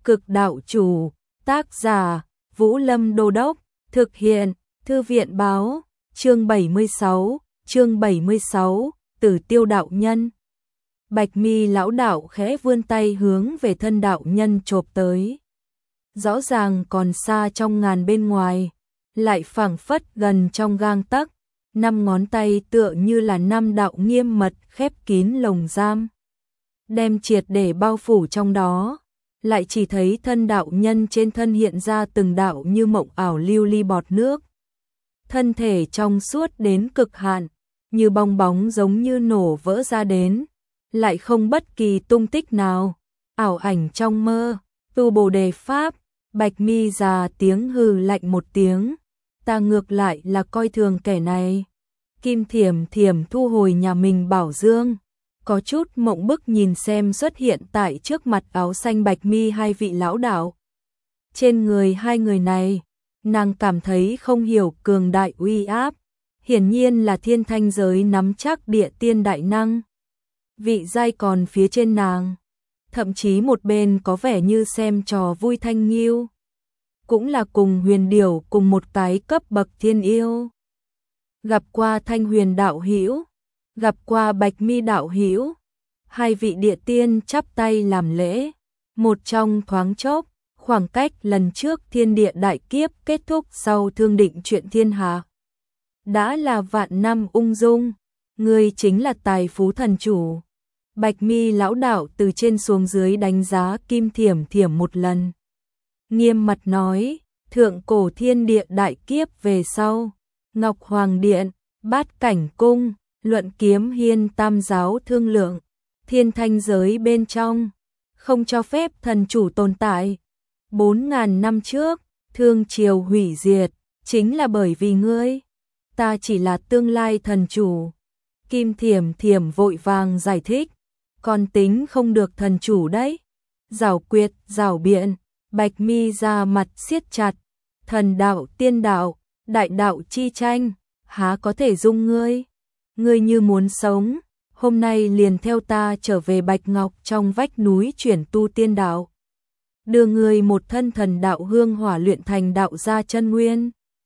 Cực đạo chủ, tác giả, Vũ Lâm Đô Đốc, thực hiện, Thư viện báo, chương 76, Tử Tiêu đạo nhân. Bạch Mi lão đạo khẽ vươn tay hướng về thân đạo nhân chộp tới. Rõ ràng còn xa trong ngàn bên ngoài, lại phảng phất gần trong gang tấc, 5 ngón tay tựa như là 5 đạo nghiêm mật khép kín lồng giam, đem triệt để bao phủ trong đó. Lại chỉ thấy thân đạo nhân trên thân hiện ra từng đạo như mộng ảo lưu ly bọt nước. Thân thể trong suốt đến cực hạn, như bong bóng giống như nổ vỡ ra đến, lại không bất kỳ tung tích nào. Ảo ảnh trong mơ, tu Bồ Đề Pháp. Bạch Mi già tiếng hừ lạnh một tiếng, ta ngược lại là coi thường kẻ này. Kim Thiểm Thiểm thu hồi nhà mình bảo dương, có chút mộng bức nhìn xem xuất hiện tại trước mặt áo xanh Bạch Mi hai vị lão đạo. Trên người hai người này, nàng cảm thấy không hiểu cường đại uy áp, hiển nhiên là thiên thanh giới nắm chắc địa tiên đại năng. Vị giai còn phía trên nàng, thậm chí một bên có vẻ như xem trò vui Thanh Nghiêu, cũng là cùng Huyền Điểu cùng một cái cấp bậc thiên yêu. Gặp qua Thanh Huyền đạo hữu, gặp qua Bạch Mi đạo hữu. Hai vị địa tiên chắp tay làm lễ. Một trong thoáng chốc, khoảng cách lần trước thiên địa đại kiếp kết thúc sau thương định chuyện thiên hạ, đã là vạn năm ung dung. Ngươi chính là tài phú thần chủ. Bạch Mi lão đạo từ trên xuống dưới đánh giá Kim Thiểm Thiểm một lần, nghiêm mặt nói, thượng cổ thiên địa đại kiếp về sau, Ngọc Hoàng Điện, Bát Cảnh Cung, Luận Kiếm Hiên tam giáo thương lượng, thiên thanh giới bên trong không cho phép thần chủ tồn tại. 4.000 năm trước, thương triều hủy diệt, chính là bởi vì ngươi. Ta chỉ là tương lai thần chủ. Kim Thiểm Thiểm vội vàng giải thích, con tính không được thần chủ đấy. Giảo quyệt, giảo biện. Bạch Mi ra mặt siết chặt, thần đạo, tiên đạo, đại đạo chi tranh, há có thể dung ngươi. Ngươi như muốn sống, hôm nay liền theo ta trở về Bạch Ngọc trong vách núi chuyển tu tiên đạo, đưa ngươi một thân thần đạo hương hỏa luyện thành đạo gia chân nguyên.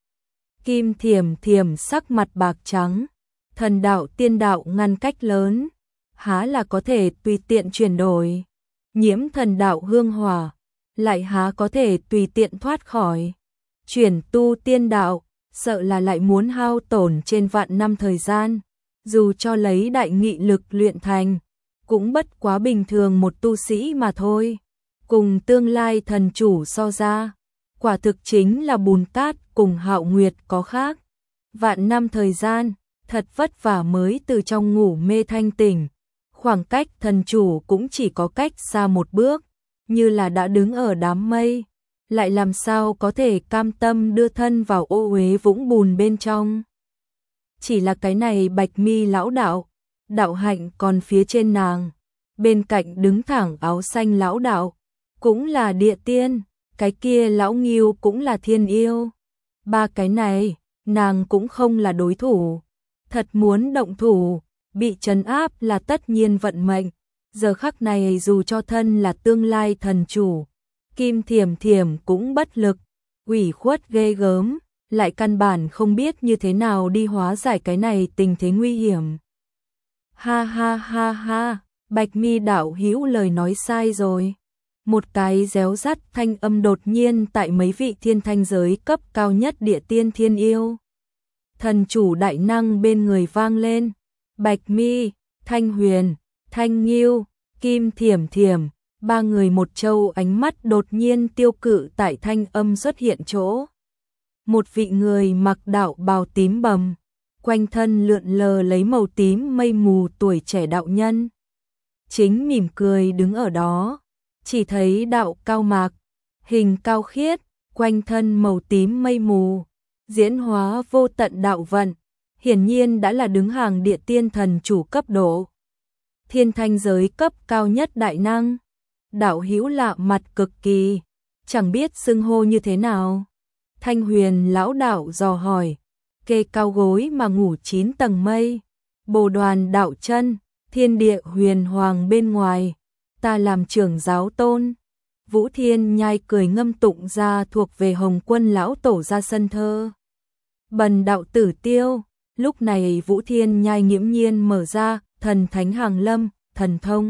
Kim Thiểm Thiểm sắc mặt bạc trắng, thần đạo tiên đạo ngăn cách lớn, há là có thể tùy tiện chuyển đổi. Nhiễm thần đạo hương hỏa, lại há có thể tùy tiện thoát khỏi. Chuyển tu tiên đạo, sợ là lại muốn hao tổn trên vạn năm thời gian. Dù cho lấy đại nghị lực luyện thành, cũng bất quá bình thường một tu sĩ mà thôi. Cùng tương lai thần chủ so ra, quả thực chính là bùn cát cùng hạo nguyệt có khác. Vạn năm thời gian, thật vất vả mới từ trong ngủ mê thanh tỉnh. Khoảng cách thần chủ cũng chỉ có cách xa một bước, như là đã đứng ở đám mây, lại làm sao có thể cam tâm đưa thân vào ô uế vũng bùn bên trong. Chỉ là cái này Bạch Mi lão đạo, đạo hạnh còn phía trên nàng, bên cạnh đứng thẳng áo xanh lão đạo, cũng là địa tiên, cái kia lão Nghiêu cũng là thiên yêu. Ba cái này, nàng cũng không là đối thủ, thật muốn động thủ, bị trấn áp là tất nhiên vận mệnh. Giờ khắc này dù cho thân là tương lai thần chủ, Kim Thiểm Thiểm cũng bất lực, ủy khuất ghê gớm, lại căn bản không biết như thế nào đi hóa giải cái này tình thế nguy hiểm. Ha ha ha ha, Bạch Mi đạo hữu lời nói sai rồi. Một cái réo rắt thanh âm đột nhiên tại mấy vị thiên thanh giới cấp cao nhất địa tiên thiên yêu, thần chủ đại năng bên người vang lên. Bạch Mi, Thanh Huyền, Thanh Nghiêu, Kim Thiểm Thiểm, ba người một châu ánh mắt đột nhiên tiêu cự tại thanh âm xuất hiện chỗ. Một vị người mặc đạo bào tím bầm, quanh thân lượn lờ lấy màu tím mây mù tuổi trẻ đạo nhân, chính mỉm cười đứng ở đó. Chỉ thấy đạo cao mạc, hình cao khiết, quanh thân màu tím mây mù, diễn hóa vô tận đạo vận, hiển nhiên đã là đứng hàng địa tiên thần chủ cấp độ, thiên thanh giới cấp cao nhất đại năng. Đạo hữu lạ mặt cực kỳ, chẳng biết xưng hô như thế nào. Thanh Huyền lão đạo dò hỏi, kê cao gối mà ngủ 9 tầng mây, Bồ Đoàn đạo chân, thiên địa huyền hoàng bên ngoài, ta làm trưởng giáo tôn. Vũ Thiên Nhai cười ngâm tụng ra thuộc về Hồng Quân lão tổ ra sân thơ. Bần đạo Tử Tiêu, lúc này Vũ Thiên Nhai nghiễm nhiên mở ra, thần thánh hàng lâm, thần thông.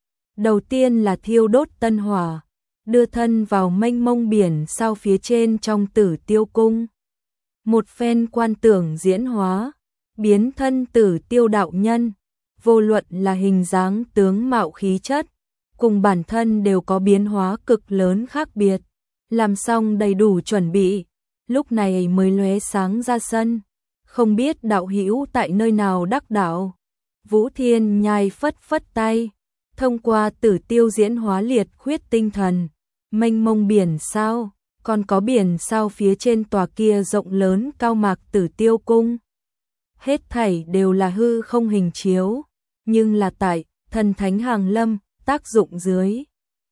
Đầu tiên là thiêu đốt tân hỏa, đưa thân vào mênh mông biển sao phía trên trong Tử Tiêu cung. Một phen quan tưởng diễn hóa, biến thân Tử Tiêu đạo nhân, vô luận là hình dáng tướng mạo khí chất, cùng bản thân đều có biến hóa cực lớn khác biệt. Làm xong đầy đủ chuẩn bị, lúc này mới lóe sáng ra sân, không biết đạo hữu tại nơi nào đắc đạo. Vũ Thiên Nhai phất phất tay, thông qua Tử Tiêu diễn hóa liệt khuyết tinh thần, mênh mông biển sao, còn có biển sao phía trên tòa kia rộng lớn cao mạc Tử Tiêu cung. Hết thảy đều là hư không hình chiếu, nhưng là tại thần thánh hàng lâm tác dụng dưới.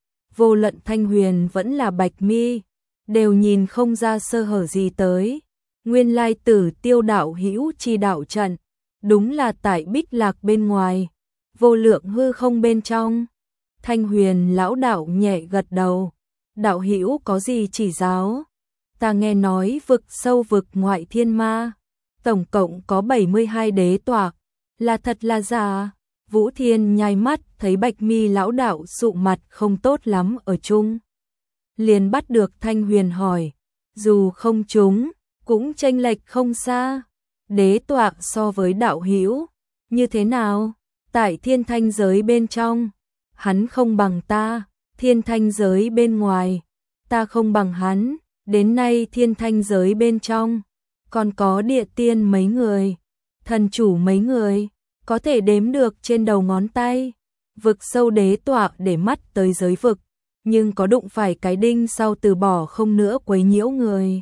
Vô luận Thanh Huyền vẫn là Bạch Mi, đều nhìn không ra sơ hở gì tới. Nguyên lai Tử Tiêu đạo hữu chi đạo trận, đúng là tại Bích Lạc bên ngoài, vô lượng hư không bên trong. Thanh Huyền lão đạo nhẹ gật đầu, đạo hữu có gì chỉ giáo? Ta nghe nói vực sâu vực ngoại thiên ma, tổng cộng có 72 đế tọa, là thật là giả? Vũ Thiên Nhai mắt thấy Bạch Mi lão đạo sụ mặt không tốt lắm ở chung, liền bắt được Thanh Huyền hỏi, dù không trúng, cũng chênh lệch không xa. Đế tọa so với đạo hữu như thế nào? Tại thiên thanh giới bên trong, hắn không bằng ta, thiên thanh giới bên ngoài, ta không bằng hắn. Đến nay thiên thanh giới bên trong, còn có địa tiên mấy người, thần chủ mấy người, có thể đếm được trên đầu ngón tay. Vực sâu đế tọa để mắt tới giới vực, nhưng có đụng phải cái đinh sau từ bỏ không nữa quấy nhiễu người.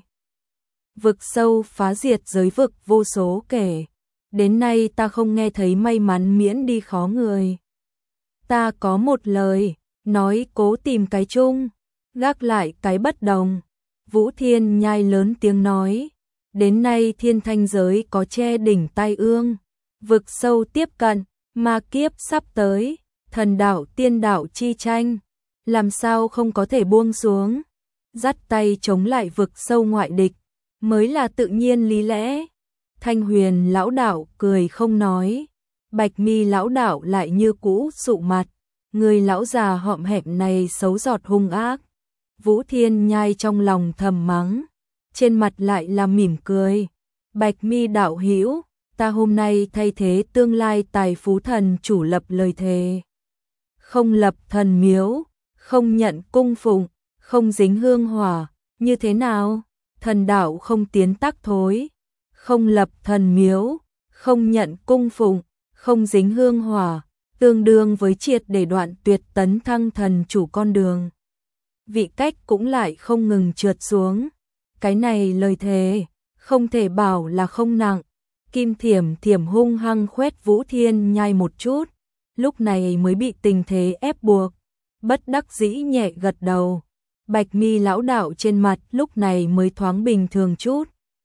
Vực sâu phá diệt giới vực vô số kể, đến nay ta không nghe thấy may mắn miễn đi khó người. Ta có một lời, nói cố tìm cái chung, gác lại cái bất đồng. Vũ Thiên Nhai lớn tiếng nói, đến nay thiên thanh giới có che đỉnh tai ương, vực sâu tiếp cận, ma kiếp sắp tới, thần đạo tiên đạo chi tranh, làm sao không có thể buông xuống, dắt tay chống lại vực sâu ngoại địch, mới là tự nhiên lý lẽ. Thanh Huyền lão đạo cười không nói, Bạch Mi lão đạo lại như cũ sụ mặt, người lão già hõm hẹm này xấu giọt hung ác. Vũ Thiên Nhai trong lòng thầm mắng, trên mặt lại là mỉm cười. Bạch Mi đạo hữu, ta hôm nay thay thế tương lai tài phú thần chủ lập lời thề. Không lập thần miếu, không nhận cung phụng, không dính hương hỏa, như thế nào? Thần đạo không tiến tắc thối, không lập thần miếu, không nhận cung phụng, không dính hương hỏa, tương đương với triệt để đoạn tuyệt tấn thăng thần chủ con đường. Vị cách cũng lại không ngừng trượt xuống. Cái này lời thề, không thể bảo là không nặng. Kim Thiểm Thiểm hung hăng khoét Vũ Thiên Nhai một chút, lúc này mới bị tình thế ép buộc, bất đắc dĩ nhẹ gật đầu. Bạch Mi lão đạo trên mặt lúc này mới thoáng bình thường chút.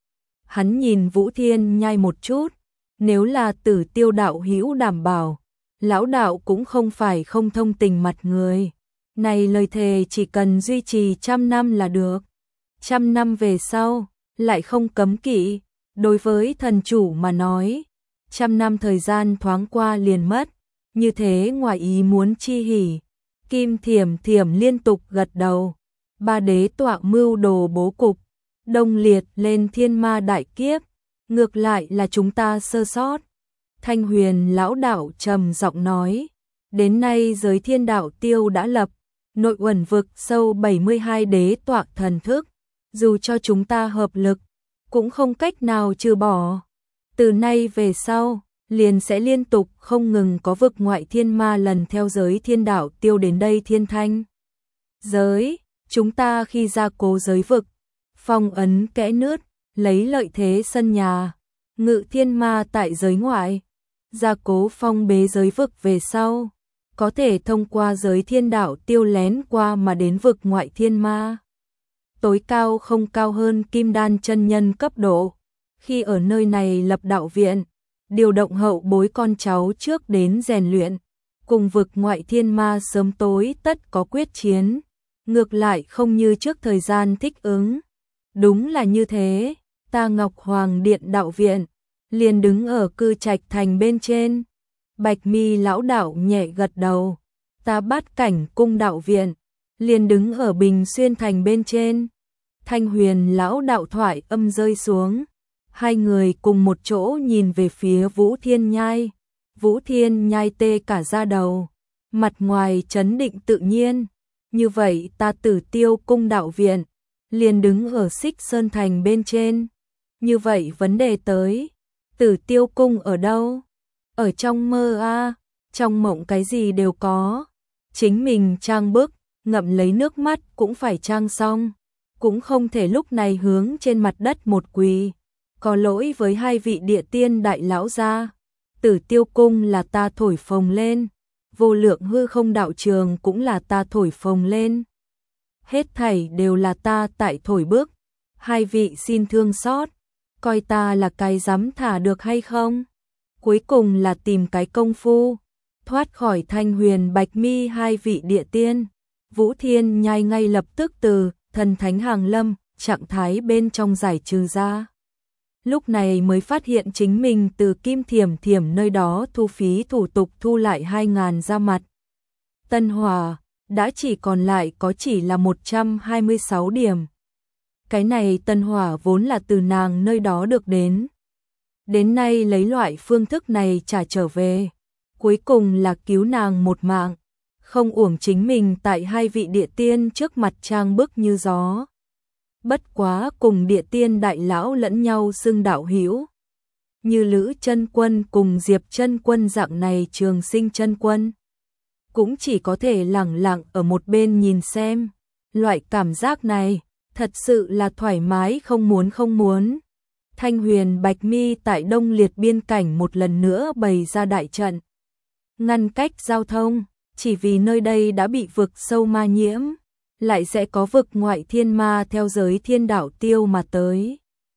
Hắn nhìn Vũ Thiên Nhai một chút, nếu là Tử Tiêu đạo hữu đảm bảo, lão đạo cũng không phải không thông tình mặt người. Này lời thề chỉ cần duy trì 100 năm là được. 100 năm về sau, lại không cấm kỵ. Đối với thần chủ mà nói, 100 năm thời gian thoáng qua liền mất. Như thế ngoài ý muốn chi hỉ. Kim Thiểm Thiểm liên tục gật đầu. Ba đế tọa mưu đồ bố cục, đông liệt lên thiên ma đại kiếp. Ngược lại là chúng ta sơ sót. Thanh Huyền lão đạo trầm giọng nói, đến nay giới thiên đạo tiêu đã lập, nội uẩn vực sâu 72 đế tọa thần thức, dù cho chúng ta hợp lực, cũng không cách nào trừ bỏ. Từ nay về sau, liền sẽ liên tục không ngừng có vực ngoại thiên ma lần theo giới thiên đạo tiêu đến đây thiên thanh. Giới, chúng ta khi ra cố giới vực, phong ấn kẽ nứt, lấy lợi thế sân nhà, ngự thiên ma tại giới ngoại, gia cố phong bế giới vực về sau, có thể thông qua giới thiên đạo tiêu lén qua mà đến vực ngoại thiên ma. Tối cao không cao hơn kim đan chân nhân cấp độ, khi ở nơi này lập đạo viện, điều động hậu bối con cháu trước đến rèn luyện, cùng vực ngoại thiên ma sớm tối tất có quyết chiến. ngược lại không như trước thời gian thích ứng. Đúng là như thế, ta Ngọc Hoàng Điện đạo viện, liền đứng ở Cư Trạch Thành bên trên. Bạch Mi lão đạo nhẹ gật đầu, ta Bát Cảnh cung đạo viện, liền đứng ở Bình Xuyên Thành bên trên. Thanh Huyền lão đạo thoại âm rơi xuống, hai người cùng một chỗ nhìn về phía Vũ Thiên Nhai. Vũ Thiên Nhai tê cả da đầu, mặt ngoài trấn định tự nhiên. Như vậy ta Tử Tiêu cung đạo viện, liền đứng ở Xích Sơn Thành bên trên. Như vậy vấn đề tới, Tử Tiêu cung ở đâu? Ở trong mơ a, trong mộng cái gì đều có. Chính mình trang bức, ngậm lấy nước mắt cũng phải trang xong, cũng không thể lúc này hướng trên mặt đất một quỳ. Có lỗi với hai vị địa tiên đại lão gia, Tử Tiêu cung là ta thổi phồng lên, Vô Lượng hư không đạo trường cũng là ta thổi phồng lên. Hết thảy đều là ta tại thổi bức, hai vị xin thương xót, coi ta là cái dám thả được hay không? Cuối cùng là tìm cái công phu, thoát khỏi Thanh Huyền Bạch Mi hai vị địa tiên. Vũ Thiên Nhai ngay lập tức từ thần thánh hàng lâm, trạng thái bên trong giải trừ ra. Lúc này mới phát hiện chính mình từ Kim Thiểm Thiểm nơi đó thu phí thủ tục thu lại 2.000 ra mặt. Tân Hòa đã chỉ còn lại có chỉ là 126 điểm. Cái này Tân Hỏa vốn là từ nàng nơi đó được đến. Đến nay lấy loại phương thức này trả trở về, cuối cùng là cứu nàng một mạng, không uổng chính mình tại hai vị địa tiên trước mặt trang bức như gió. Bất quá cùng địa tiên đại lão lẫn nhau xưng đạo hữu. Như Lữ Chân Quân cùng Diệp Chân Quân dạng này Trường Sinh Chân Quân, cũng chỉ có thể lẳng lặng ở một bên nhìn xem. Loại cảm giác này thật sự là thoải mái không muốn. Thanh Huyền Bạch Mi tại Đông Liệt biên cảnh một lần nữa bày ra đại trận, ngăn cách giao thông, chỉ vì nơi đây đã bị vực sâu ma nhiễm, lại sẽ có vực ngoại thiên ma theo giới thiên đạo tiêu mà tới.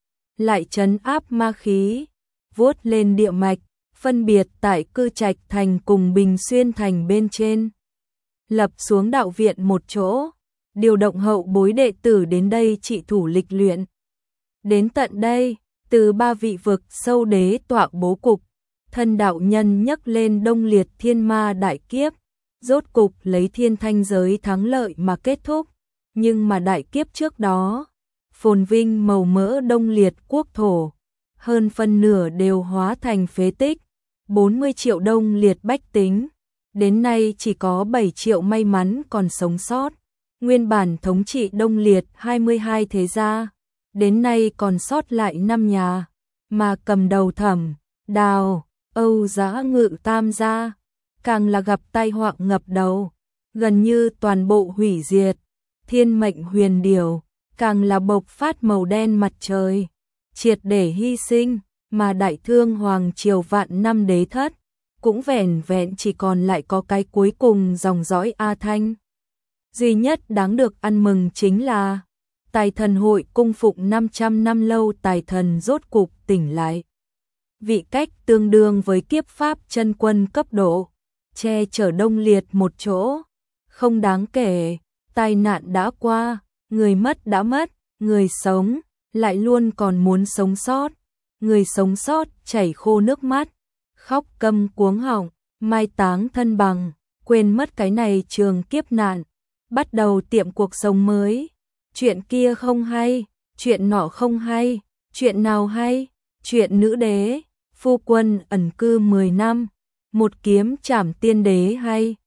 Lại trấn áp ma khí, vuốt lên địa mạch, phân biệt tại Cư Trạch Thành cùng Bình Xuyên Thành bên trên. Lập xuống đạo viện một chỗ, điều động hậu bối đệ tử đến đây trị thủ lịch luyện. Đến tận đây, từ ba vị vực sâu đế tọa bố cục, thân đạo nhân nhấc lên Đông Liệt thiên ma đại kiếp, rốt cục lấy thiên thanh giới thắng lợi mà kết thúc. Nhưng mà đại kiếp trước đó, phồn vinh màu mỡ Đông Liệt quốc thổ, hơn phân nửa đều hóa thành phế tích, 40 triệu Đông Liệt bách tính, đến nay chỉ có 7 triệu may mắn còn sống sót. Nguyên bản thống trị Đông Liệt 22 thế gia, đến nay còn sót lại 5 nhà, mà cầm đầu Thẩm, Đào, Âu Giá Ngự tam gia, càng là gặp tai họa ngập đầu, gần như toàn bộ hủy diệt. Thiên mệnh huyền điểu, càng là bộc phát màu đen mặt trời, triệt để hy sinh, mà đại thương hoàng triều vạn năm đế thất, cũng vẻn vẹn chỉ còn lại có cái cuối cùng dòng dõi A Thanh. Duy nhất đáng được ăn mừng chính là Tài Thần hội cung phụng 500 năm lâu Tài Thần rốt cục tỉnh lại. Vị cách tương đương với kiếp pháp chân quân cấp độ, che chở Đông Liệt một chỗ, không đáng kể. Tai nạn đã qua, người mất đã mất, người sống lại luôn còn muốn sống sót. Người sống sót chảy khô nước mắt, khóc câm cuống họng, mai táng thân bằng, quên mất cái này trường kiếp nạn, bắt đầu tiệm cuộc sống mới. Chuyện kia không hay, chuyện nọ không hay, chuyện nào hay? Chuyện nữ đế, phu quân ẩn cư 10 năm, một kiếm trảm tiên đế hay?